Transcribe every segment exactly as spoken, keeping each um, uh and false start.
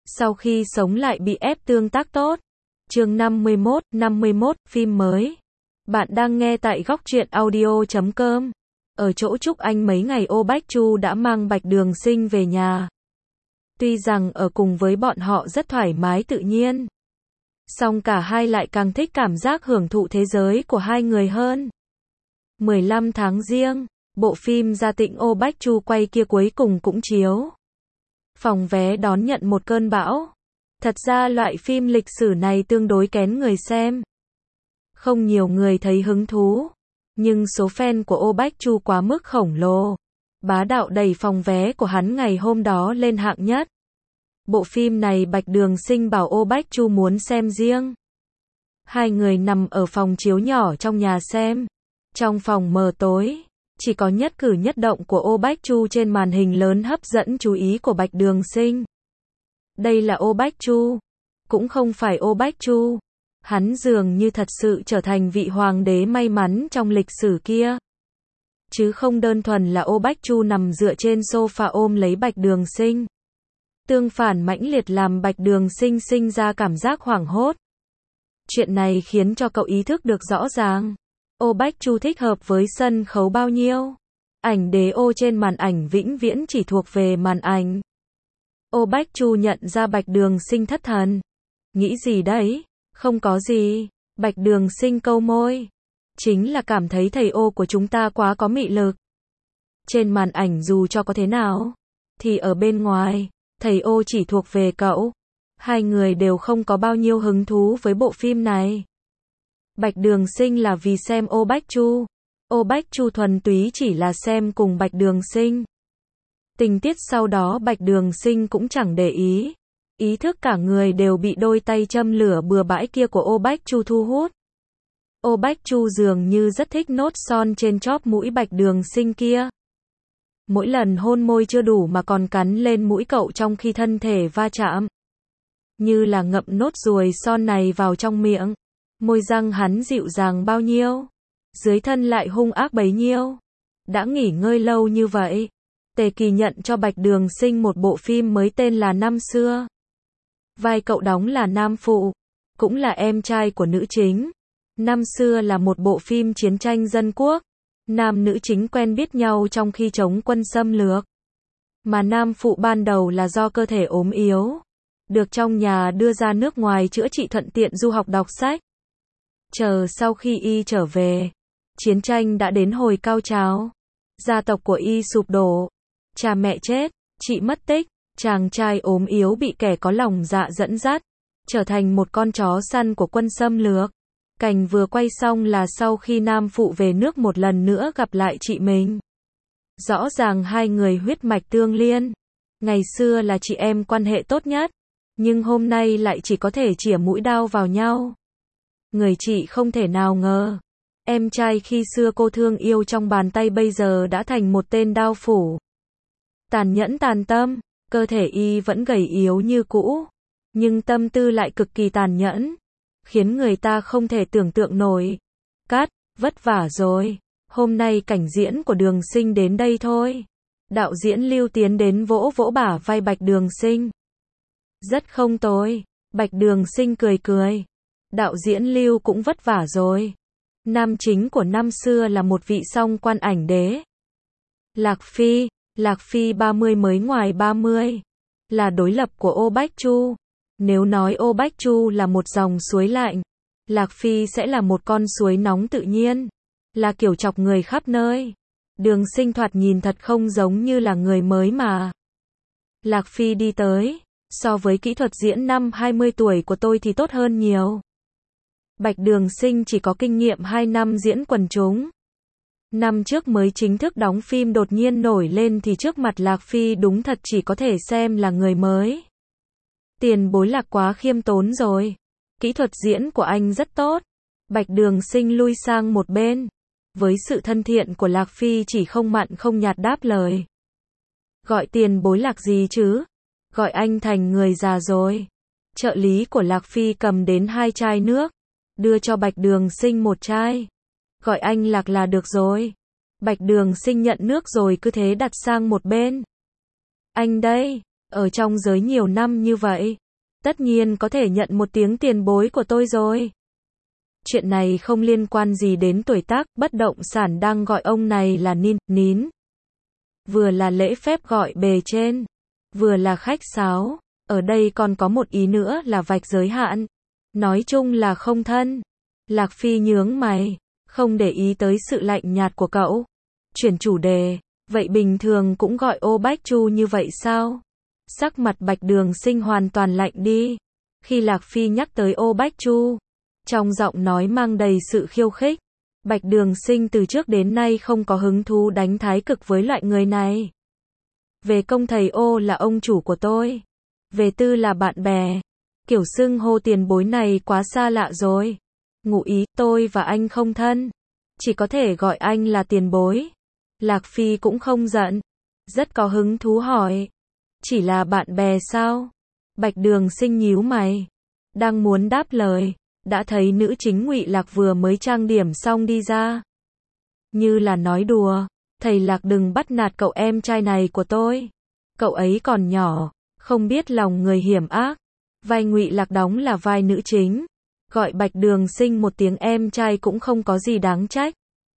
Sau khi sống lại bị ép tương tác tốt. Chương năm mươi mốt, năm mươi mốt, phim mới. Bạn đang nghe tại góc truyện audio chấm com. Ở chỗ Trúc Anh mấy ngày Ô Bách Chu đã mang Bạch Đường Sinh về nhà. Tuy rằng ở cùng với bọn họ rất thoải mái tự nhiên, song cả hai lại càng thích cảm giác hưởng thụ thế giới của hai người hơn. mười lăm tháng Giêng, bộ phim Gia Tịnh Ô Bách Chu quay kia cuối cùng cũng chiếu. Phòng vé đón nhận một cơn bão. Thật ra loại phim lịch sử này tương đối kén người xem. Không nhiều người thấy hứng thú. Nhưng số fan của Ô Bách Chu quá mức khổng lồ. Bá đạo đẩy phòng vé của hắn ngày hôm đó lên hạng nhất. Bộ phim này Bạch Đường Sinh bảo Ô Bách Chu muốn xem riêng. Hai người nằm ở phòng chiếu nhỏ trong nhà xem. Trong phòng mờ tối, chỉ có nhất cử nhất động của Ô Bách Chu trên màn hình lớn hấp dẫn chú ý của Bạch Đường Sinh. Đây là Ô Bách Chu, cũng không phải Ô Bách Chu. Hắn dường như thật sự trở thành vị hoàng đế may mắn trong lịch sử kia. Chứ không đơn thuần là Ô Bách Chu nằm dựa trên sofa ôm lấy Bạch Đường Sinh. Tương phản mãnh liệt làm Bạch Đường Sinh sinh ra cảm giác hoảng hốt. Chuyện này khiến cho cậu ý thức được rõ ràng. Ô Bách Chu thích hợp với sân khấu bao nhiêu? Ảnh đế ô trên màn ảnh vĩnh viễn chỉ thuộc về màn ảnh. Ô Bách Chu nhận ra Bạch Đường Sinh thất thần. Nghĩ gì đấy? Không có gì. Bạch Đường Sinh câu môi. Chính là cảm thấy thầy ô của chúng ta quá có mị lực. Trên màn ảnh dù cho có thế nào, thì ở bên ngoài, thầy ô chỉ thuộc về cậu. Hai người đều không có bao nhiêu hứng thú với bộ phim này. Bạch Đường Sinh là vì xem Ô Bách Chu. Ô Bách Chu thuần túy chỉ là xem cùng Bạch Đường Sinh. Tình tiết sau đó Bạch Đường Sinh cũng chẳng để ý. Ý thức cả người đều bị đôi tay châm lửa bừa bãi kia của Ô Bách Chu thu hút. Ô Bách Chu dường như rất thích nốt son trên chóp mũi Bạch Đường Sinh kia. Mỗi lần hôn môi chưa đủ mà còn cắn lên mũi cậu trong khi thân thể va chạm. Như là ngậm nốt ruồi son này vào trong miệng. Môi răng hắn dịu dàng bao nhiêu, dưới thân lại hung ác bấy nhiêu. Đã nghỉ ngơi lâu như vậy, Tề Kỳ nhận cho Bạch Đường Sinh một bộ phim mới tên là Năm Xưa. Vai cậu đóng là nam phụ, cũng là em trai của nữ chính. Năm Xưa là một bộ phim chiến tranh dân quốc. Nam nữ chính quen biết nhau trong khi chống quân xâm lược. Mà nam phụ ban đầu là do cơ thể ốm yếu, được trong nhà đưa ra nước ngoài chữa trị thuận tiện du học đọc sách. Chờ sau khi y trở về, chiến tranh đã đến hồi cao trào. Gia tộc của y sụp đổ, cha mẹ chết, chị mất tích, chàng trai ốm yếu bị kẻ có lòng dạ dẫn dắt, trở thành một con chó săn của quân xâm lược. Cảnh vừa quay xong là sau khi nam phụ về nước một lần nữa gặp lại chị mình. Rõ ràng hai người huyết mạch tương liên. Ngày xưa là chị em quan hệ tốt nhất, nhưng hôm nay lại chỉ có thể chĩa mũi đao vào nhau. Người chị không thể nào ngờ, em trai khi xưa cô thương yêu trong bàn tay bây giờ đã thành một tên đao phủ. Tàn nhẫn tàn tâm, cơ thể y vẫn gầy yếu như cũ, nhưng tâm tư lại cực kỳ tàn nhẫn, khiến người ta không thể tưởng tượng nổi. Cắt, vất vả rồi, hôm nay cảnh diễn của Đường Sinh đến đây thôi. Đạo diễn Lưu tiến đến vỗ vỗ bả vai Bạch Đường Sinh. Rất không tồi, Bạch Đường Sinh cười cười. Đạo diễn Lưu cũng vất vả rồi. Nam chính của Năm Xưa là một vị song quan ảnh đế. Lạc Phi, Lạc Phi ba mươi mới ngoài ba mươi, là đối lập của Ô Bách Chu. Nếu nói Ô Bách Chu là một dòng suối lạnh, Lạc Phi sẽ là một con suối nóng tự nhiên, là kiểu chọc người khắp nơi. Đường Sinh thoạt nhìn thật không giống như là người mới mà. Lạc Phi đi tới, so với kỹ thuật diễn năm hai mươi tuổi của tôi thì tốt hơn nhiều. Bạch Đường Sinh chỉ có kinh nghiệm hai năm diễn quần chúng. Năm trước mới chính thức đóng phim đột nhiên nổi lên thì trước mặt Lạc Phi đúng thật chỉ có thể xem là người mới. Tiền bối Lạc quá khiêm tốn rồi. Kỹ thuật diễn của anh rất tốt. Bạch Đường Sinh lui sang một bên. Với sự thân thiện của Lạc Phi chỉ không mặn không nhạt đáp lời. Gọi tiền bối Lạc gì chứ? Gọi anh thành người già rồi. Trợ lý của Lạc Phi cầm đến hai chai nước, đưa cho Bạch Đường Sinh một chai. Gọi anh Lạc là được rồi. Bạch Đường Sinh nhận nước rồi cứ thế đặt sang một bên. Anh đây. Ở trong giới nhiều năm như vậy, tất nhiên có thể nhận một tiếng tiền bối của tôi rồi. Chuyện này không liên quan gì đến tuổi tác, bất động sản đang gọi ông này là nín, nín. Vừa là lễ phép gọi bề trên, vừa là khách sáo. Ở đây còn có một ý nữa là vạch giới hạn. Nói chung là không thân. Lạc Phi nhướng mày, không để ý tới sự lạnh nhạt của cậu. Chuyển chủ đề, vậy bình thường cũng gọi ô Bách Chu như vậy sao? Sắc mặt Bạch Đường Sinh hoàn toàn lạnh đi. Khi Lạc Phi nhắc tới ô Bách Chu, trong giọng nói mang đầy sự khiêu khích. Bạch Đường Sinh từ trước đến nay không có hứng thú đánh thái cực với loại người này. Về công thầy ô là ông chủ của tôi. Về tư là bạn bè. Kiểu xưng hô tiền bối này quá xa lạ rồi. Ngụ ý, tôi và anh không thân. Chỉ có thể gọi anh là tiền bối. Lạc Phi cũng không giận. Rất có hứng thú hỏi. Chỉ là bạn bè sao? Bạch Đường Sinh nhíu mày. Đang muốn đáp lời. Đã thấy nữ chính Ngụy Lạc vừa mới trang điểm xong đi ra. Như là nói đùa. Thầy Lạc đừng bắt nạt cậu em trai này của tôi. Cậu ấy còn nhỏ. Không biết lòng người hiểm ác. Vai Ngụy Lạc đóng là vai nữ chính. Gọi Bạch Đường Sinh một tiếng em trai cũng không có gì đáng trách.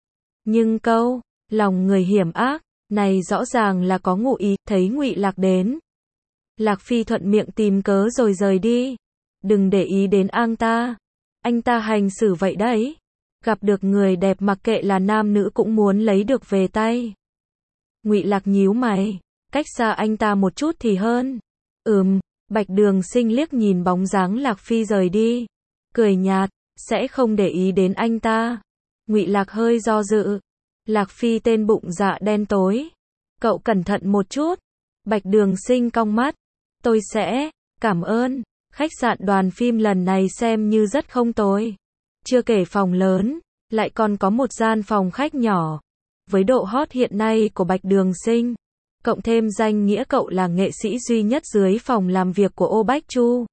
Nhưng câu, lòng người hiểm ác, này rõ ràng là có ngụ ý, thấy Ngụy Lạc đến. Lạc Phi thuận miệng tìm cớ rồi rời đi. Đừng để ý đến anh ta. Anh ta hành xử vậy đấy. Gặp được người đẹp mặc kệ là nam nữ cũng muốn lấy được về tay. Ngụy Lạc nhíu mày, cách xa anh ta một chút thì hơn. Ừm, Bạch Đường Sinh liếc nhìn bóng dáng Lạc Phi rời đi. Cười nhạt, sẽ không để ý đến anh ta. Ngụy Lạc hơi do dự. Lạc Phi tên bụng dạ đen tối. Cậu cẩn thận một chút. Bạch Đường Sinh cong mắt. Tôi sẽ, cảm ơn. Khách sạn Đoàn Phim lần này xem như rất không tồi. Chưa kể phòng lớn, lại còn có một gian phòng khách nhỏ. Với độ hot hiện nay của Bạch Đường Sinh, cộng thêm danh nghĩa cậu là nghệ sĩ duy nhất dưới phòng làm việc của ô Bách Chu.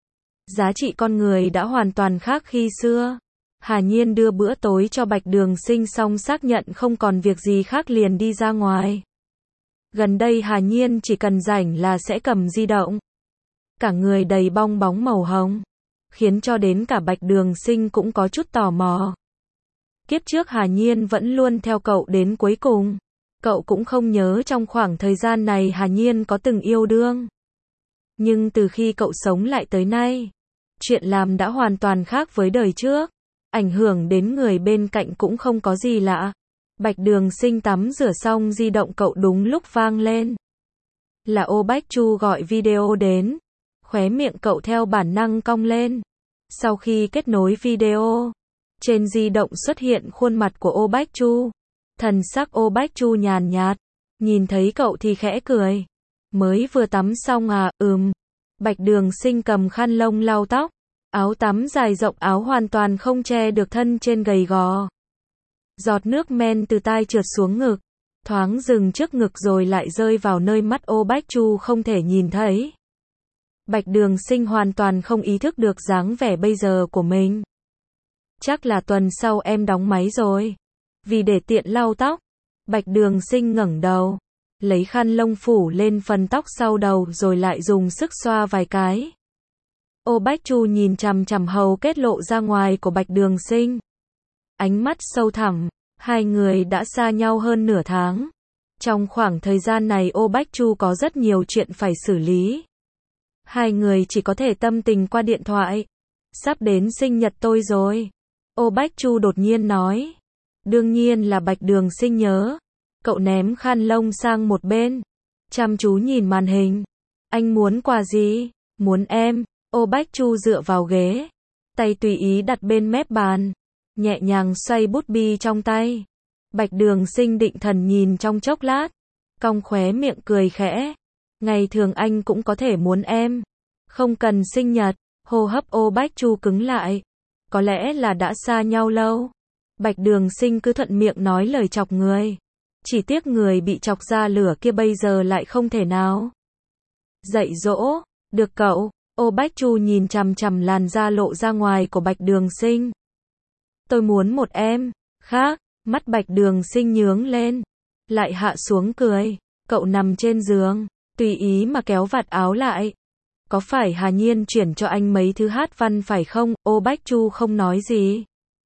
Giá trị con người đã hoàn toàn khác khi xưa. Hà Nhiên đưa bữa tối cho Bạch Đường Sinh xong xác nhận không còn việc gì khác liền đi ra ngoài. Gần đây Hà Nhiên chỉ cần rảnh là sẽ cầm di động. Cả người đầy bong bóng màu hồng. Khiến cho đến cả Bạch Đường Sinh cũng có chút tò mò. Kiếp trước Hà Nhiên vẫn luôn theo cậu đến cuối cùng. Cậu cũng không nhớ trong khoảng thời gian này Hà Nhiên có từng yêu đương. Nhưng từ khi cậu sống lại tới nay, chuyện làm đã hoàn toàn khác với đời trước. Ảnh hưởng đến người bên cạnh cũng không có gì lạ. Bạch Đường Sinh tắm rửa xong di động cậu đúng lúc vang lên. Là ô Bách Chu gọi video đến. Khóe miệng cậu theo bản năng cong lên. Sau khi kết nối video, trên di động xuất hiện khuôn mặt của ô Bách Chu. Thần sắc ô Bách Chu nhàn nhạt. Nhìn thấy cậu thì khẽ cười. Mới vừa tắm xong à, ừm. Bạch Đường Sinh cầm khăn lông lau tóc. Áo tắm dài rộng áo hoàn toàn không che được thân trên gầy gò. Giọt nước men từ tai trượt xuống ngực. Thoáng dừng trước ngực rồi lại rơi vào nơi mắt ô Bách Chu không thể nhìn thấy. Bạch Đường Sinh hoàn toàn không ý thức được dáng vẻ bây giờ của mình. Chắc là tuần sau em đóng máy rồi. Vì để tiện lau tóc, Bạch Đường Sinh ngẩng đầu, lấy khăn lông phủ lên phần tóc sau đầu rồi lại dùng sức xoa vài cái. Ô Bách Chu nhìn chằm chằm hầu kết lộ ra ngoài của Bạch Đường Sinh. Ánh mắt sâu thẳm, hai người đã xa nhau hơn nửa tháng. Trong khoảng thời gian này ô Bách Chu có rất nhiều chuyện phải xử lý. Hai người chỉ có thể tâm tình qua điện thoại. Sắp đến sinh nhật tôi rồi. Ô Bách Chu đột nhiên nói. Đương nhiên là Bạch Đường Sinh nhớ. Cậu ném khăn lông sang một bên. Chăm chú nhìn màn hình. Anh muốn quà gì? Muốn em. Ô Bách Chu dựa vào ghế. Tay tùy ý đặt bên mép bàn. Nhẹ nhàng xoay bút bi trong tay. Bạch Đường Sinh định thần nhìn trong chốc lát. Cong khóe miệng cười khẽ. Ngày thường anh cũng có thể muốn em. Không cần sinh nhật. Hô hấp ô Bách Chu cứng lại. Có lẽ là đã xa nhau lâu. Bạch Đường Sinh cứ thuận miệng nói lời chọc người. Chỉ tiếc người bị chọc ra lửa kia bây giờ lại không thể nào dạy dỗ được cậu. Ô Bách Chu nhìn chằm chằm làn da lộ ra ngoài của Bạch Đường Sinh. Tôi muốn một em khác. Mắt Bạch Đường Sinh nhướng lên. Lại hạ xuống cười. Cậu nằm trên giường. Tùy ý mà kéo vạt áo lại. Có phải Hà Nhiên chuyển cho anh mấy thứ hát văn phải không? Ô Bách Chu không nói gì.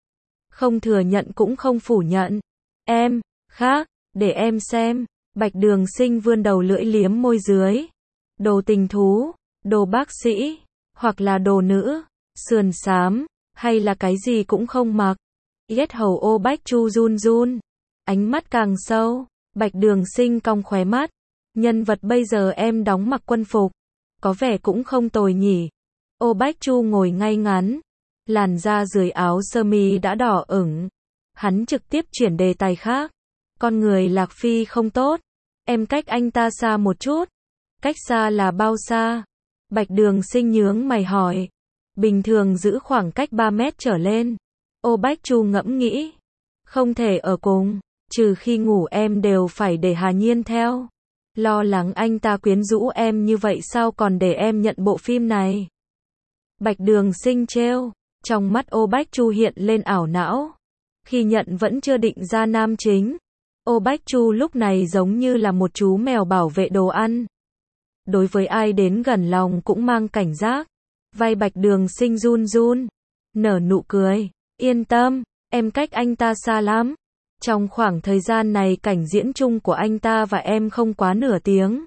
Không thừa nhận cũng không phủ nhận. Em, khác, để em xem. Bạch Đường Sinh vươn đầu lưỡi liếm môi dưới. Đồ tình thú, đồ bác sĩ, hoặc là đồ nữ, sườn xám, hay là cái gì cũng không mặc. Yết hầu Ô Bách Chu run run. Ánh mắt càng sâu. Bạch Đường Sinh cong khóe mắt. Nhân vật bây giờ em đóng mặc quân phục. Có vẻ cũng không tồi nhỉ. Ô Bách Chu ngồi ngay ngắn. Làn da dưới áo sơ mi đã đỏ ửng. Hắn trực tiếp chuyển đề tài khác. Con người Lạc Phi không tốt. Em cách anh ta xa một chút. Cách xa là bao xa? Bạch Đường Sinh nhướng mày hỏi. Bình thường giữ khoảng cách ba mét trở lên. Ô Bách Chu ngẫm nghĩ. Không thể ở cùng. Trừ khi ngủ em đều phải để Hà Nhiên theo. Lo lắng anh ta quyến rũ em như vậy sao còn để em nhận bộ phim này. Bạch Đường Sinh trêu. Trong mắt Ô Bách Chu hiện lên ảo não. Khi nhận vẫn chưa định ra nam chính. Ô Bách Chu lúc này giống như là một chú mèo bảo vệ đồ ăn. Đối với ai đến gần lòng cũng mang cảnh giác. Vai Bạch Đường Sinh run run. Nở nụ cười. Yên tâm, em cách anh ta xa lắm. Trong khoảng thời gian này cảnh diễn chung của anh ta và em không quá nửa tiếng.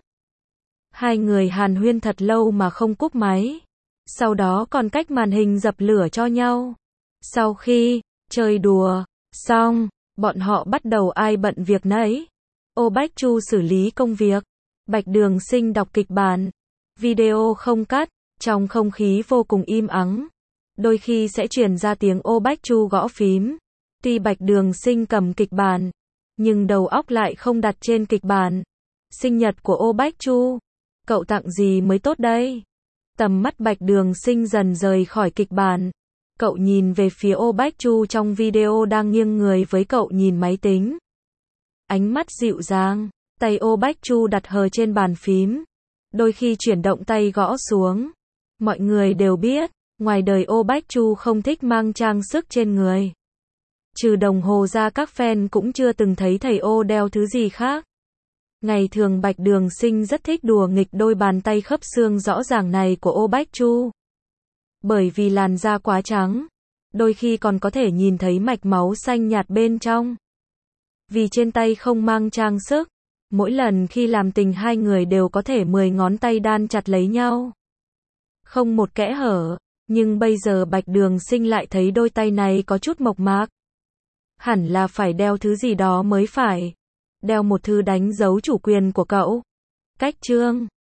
Hai người hàn huyên thật lâu mà không cúp máy. Sau đó còn cách màn hình dập lửa cho nhau. Sau khi chơi đùa xong, bọn họ bắt đầu ai bận việc nấy. Ô Bách Chu xử lý công việc. Bạch Đường Sinh đọc kịch bản. Video không cắt, trong không khí vô cùng im ắng. Đôi khi sẽ truyền ra tiếng Ô Bách Chu gõ phím. Tuy Bạch Đường Sinh cầm kịch bản, nhưng đầu óc lại không đặt trên kịch bản. Sinh nhật của Ô Bách Chu, cậu tặng gì mới tốt đây? Tầm mắt Bạch Đường Sinh dần rời khỏi kịch bản. Cậu nhìn về phía Ô Bách Chu trong video đang nghiêng người với cậu nhìn máy tính. Ánh mắt dịu dàng, tay Ô Bách Chu đặt hờ trên bàn phím. Đôi khi chuyển động tay gõ xuống. Mọi người đều biết, ngoài đời Ô Bách Chu không thích mang trang sức trên người. Trừ đồng hồ ra các fan cũng chưa từng thấy thầy Ô đeo thứ gì khác. Ngày thường Bạch Đường Sinh rất thích đùa nghịch đôi bàn tay khớp xương rõ ràng này của Ô Bách Chu. Bởi vì làn da quá trắng, đôi khi còn có thể nhìn thấy mạch máu xanh nhạt bên trong. Vì trên tay không mang trang sức, mỗi lần khi làm tình hai người đều có thể mười ngón tay đan chặt lấy nhau. Không một kẽ hở, nhưng bây giờ Bạch Đường Sinh lại thấy đôi tay này có chút mộc mạc. Hẳn là phải đeo thứ gì đó mới phải. Đeo một thứ đánh dấu chủ quyền của cậu. Cách chương